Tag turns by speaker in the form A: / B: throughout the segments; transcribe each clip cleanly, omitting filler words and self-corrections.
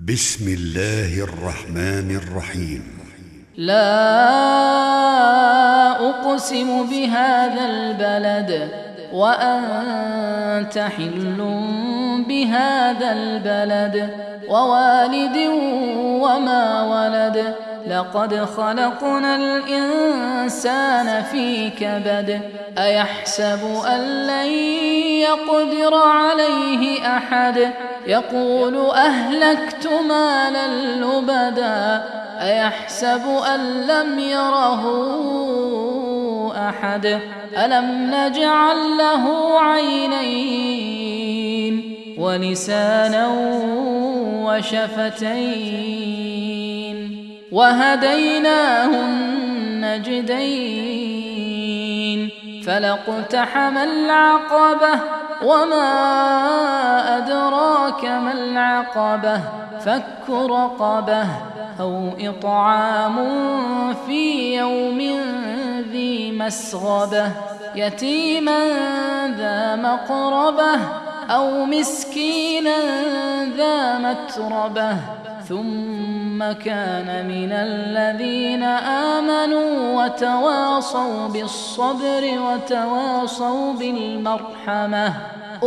A: بسم الله الرحمن الرحيم.
B: لا أقسم بهذا البلد وأنت حل بهذا البلد ووالد وما ولد لقد خلقنا الإنسان في كبد أيحسب أن لن يقدر عليه أحد يقول أهلكت مالا لبدا أيحسب أن لم يره أحد ألم نجعل له عينين ولسانا وشفتين وهديناه النجدين فلاقتحم العقبة وما أدراك ما العقبة فك رقبة أو إطعام في يوم ذي مسغبة يتيما ذا مقربة أو مسكينا ذا متربة ثم كان من الذين آمنوا وتواصوا بالصبر وتواصوا بالمرحمة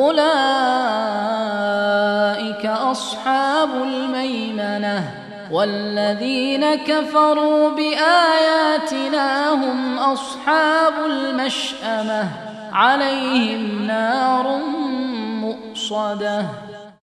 B: أولئك أصحاب الميمنة والذين كفروا بآياتنا هم أصحاب المشأمة عليهم نار مؤصدة.